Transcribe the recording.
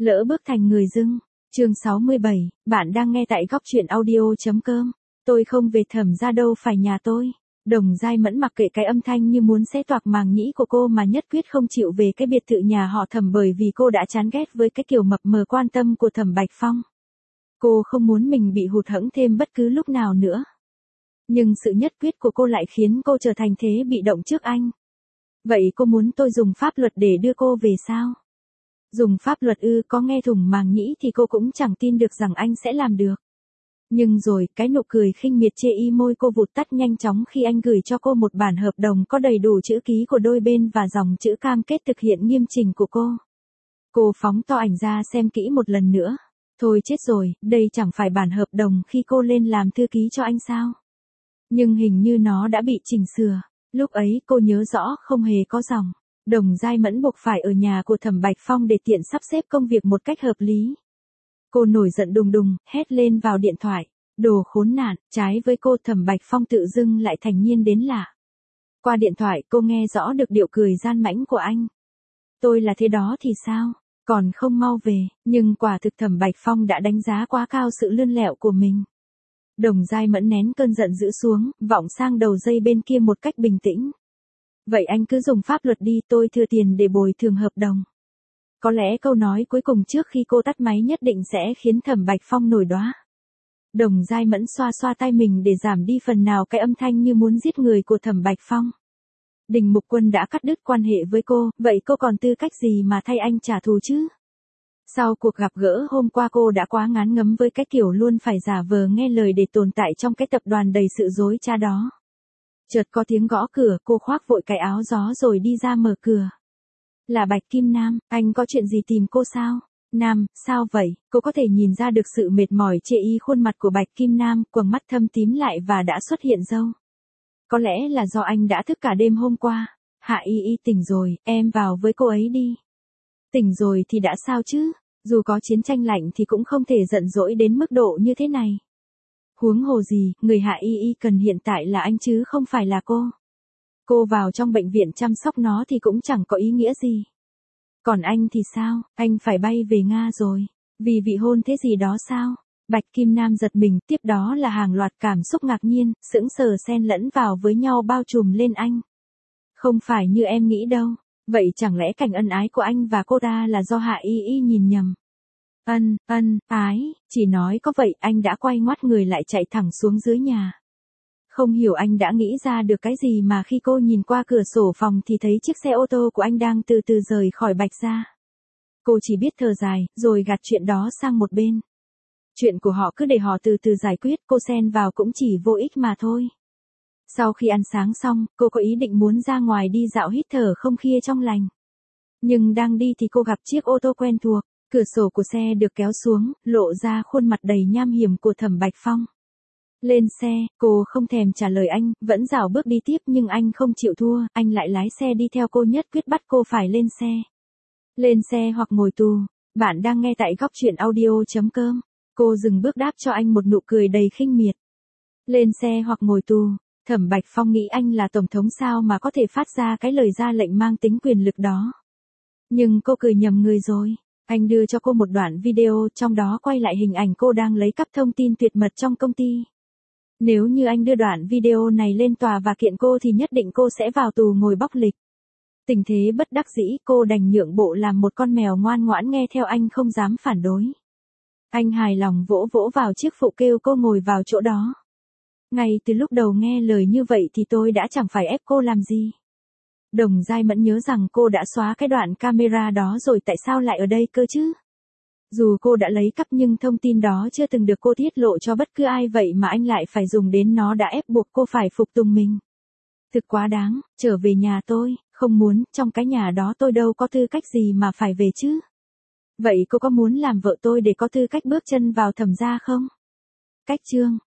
Lỡ bước thành người dưng. Chương 67, bạn đang nghe tại góc truyện audio.com. Tôi không về Thẩm gia đâu phải nhà tôi. Đồng Giai Mẫn mặc kệ cái âm thanh như muốn xé toạc màng nhĩ của cô mà nhất quyết không chịu về cái biệt thự nhà họ Thẩm bởi vì cô đã chán ghét với cái kiểu mập mờ quan tâm của Thẩm Bạch Phong. Cô không muốn mình bị hụt hẫng thêm bất cứ lúc nào nữa. Nhưng sự nhất quyết của cô lại khiến cô trở thành thế bị động trước anh. Vậy cô muốn tôi dùng pháp luật để đưa cô về sao? Dùng pháp luật có nghe thủng màng nhĩ thì cô cũng chẳng tin được rằng anh sẽ làm được. Nhưng rồi, cái nụ cười khinh miệt chê y môi cô vụt tắt nhanh chóng khi anh gửi cho cô một bản hợp đồng có đầy đủ chữ ký của đôi bên và dòng chữ cam kết thực hiện nghiêm chỉnh của cô. Cô phóng to ảnh ra xem kỹ một lần nữa. Thôi chết rồi, đây chẳng phải bản hợp đồng khi cô lên làm thư ký cho anh sao? Nhưng hình như nó đã bị chỉnh sửa. Lúc ấy cô nhớ rõ không hề có dòng. Đồng Giai Mẫn buộc phải ở nhà của Thẩm Bạch Phong để tiện sắp xếp công việc một cách hợp lý. Cô nổi giận đùng đùng, hét lên vào điện thoại. Đồ khốn nạn, trái với cô Thẩm Bạch Phong tự dưng lại thành nhiên đến lạ. Qua điện thoại cô nghe rõ được điệu cười gian mãnh của anh. Tôi là thế đó thì sao? Còn không mau về, nhưng quả thực Thẩm Bạch Phong đã đánh giá quá cao sự lươn lẹo của mình. Đồng Giai Mẫn nén cơn giận dữ xuống, vọng sang đầu dây bên kia một cách bình tĩnh. Vậy anh cứ dùng pháp luật đi, tôi thừa tiền để bồi thường hợp đồng. Có lẽ câu nói cuối cùng trước khi cô tắt máy nhất định sẽ khiến Thẩm Bạch Phong nổi đoá. Đồng Giai Mẫn xoa xoa tay mình để giảm đi phần nào cái âm thanh như muốn giết người của Thẩm Bạch Phong. Đình Mục Quân đã cắt đứt quan hệ với cô, vậy cô còn tư cách gì mà thay anh trả thù chứ? Sau cuộc gặp gỡ hôm qua cô đã quá ngán ngấm với cái kiểu luôn phải giả vờ nghe lời để tồn tại trong cái tập đoàn đầy sự dối trá đó. Chợt có tiếng gõ cửa, cô khoác vội cái áo gió rồi đi ra mở cửa. Là Bạch Kim Nam, anh có chuyện gì tìm cô sao? Nam, sao vậy? Cô có thể nhìn ra được sự mệt mỏi chê y khuôn mặt của Bạch Kim Nam, quầng mắt thâm tím lại và đã xuất hiện râu. Có lẽ là do anh đã thức cả đêm hôm qua. Hạ Y Y tỉnh rồi, em vào với cô ấy đi. Tỉnh rồi thì đã sao chứ? Dù có chiến tranh lạnh thì cũng không thể giận dỗi đến mức độ như thế này. Huống hồ gì, người Hạ Y Y cần hiện tại là anh chứ không phải là cô. Cô vào trong bệnh viện chăm sóc nó thì cũng chẳng có ý nghĩa gì. Còn anh thì sao, anh phải bay về Nga rồi. Vì vị hôn thế gì đó sao? Bạch Kim Nam giật mình, tiếp đó là hàng loạt cảm xúc ngạc nhiên, sững sờ xen lẫn vào với nhau bao trùm lên anh. Không phải như em nghĩ đâu. Vậy chẳng lẽ cảnh ân ái của anh và cô ta là do Hạ Y Y nhìn nhầm? Ái, chỉ nói có vậy anh đã quay ngoắt người lại chạy thẳng xuống dưới nhà. Không hiểu anh đã nghĩ ra được cái gì mà khi cô nhìn qua cửa sổ phòng thì thấy chiếc xe ô tô của anh đang từ từ rời khỏi Bạch gia. Cô chỉ biết thở dài, rồi gạt chuyện đó sang một bên. Chuyện của họ cứ để họ từ từ giải quyết, cô xen vào cũng chỉ vô ích mà thôi. Sau khi ăn sáng xong, cô có ý định muốn ra ngoài đi dạo hít thở không khí trong lành. Nhưng đang đi thì cô gặp chiếc ô tô quen thuộc, cửa sổ của xe được kéo xuống, lộ ra khuôn mặt đầy nham hiểm của Thẩm Bạch Phong. Lên xe, cô không thèm trả lời anh, vẫn rảo bước đi tiếp nhưng anh không chịu thua, anh lại lái xe đi theo cô nhất quyết bắt cô phải lên xe. Lên xe hoặc ngồi tù, bạn đang nghe tại góc truyện audio.com. Cô dừng bước đáp cho anh một nụ cười đầy khinh miệt. Lên xe hoặc ngồi tù, Thẩm Bạch Phong nghĩ anh là tổng thống sao mà có thể phát ra cái lời ra lệnh mang tính quyền lực đó. Nhưng cô cười nhầm người rồi. Anh đưa cho cô một đoạn video trong đó quay lại hình ảnh cô đang lấy cắp thông tin tuyệt mật trong công ty. Nếu như anh đưa đoạn video này lên tòa và kiện cô thì nhất định cô sẽ vào tù ngồi bóc lịch. Tình thế bất đắc dĩ, cô đành nhượng bộ làm một con mèo ngoan ngoãn nghe theo anh không dám phản đối. Anh hài lòng vỗ vỗ vào chiếc phụ kêu cô ngồi vào chỗ đó. Ngay từ lúc đầu nghe lời như vậy thì tôi đã chẳng phải ép cô làm gì. Đồng Giai Mẫn nhớ rằng cô đã xóa cái đoạn camera đó rồi tại sao lại ở đây cơ chứ? Dù cô đã lấy cắp nhưng thông tin đó chưa từng được cô tiết lộ cho bất cứ ai vậy mà anh lại phải dùng đến nó đã ép buộc cô phải phục tùng mình. Thực quá đáng, trở về nhà tôi, không muốn, trong cái nhà đó tôi đâu có tư cách gì mà phải về chứ. Vậy cô có muốn làm vợ tôi để có tư cách bước chân vào Thẩm gia không? Cách chương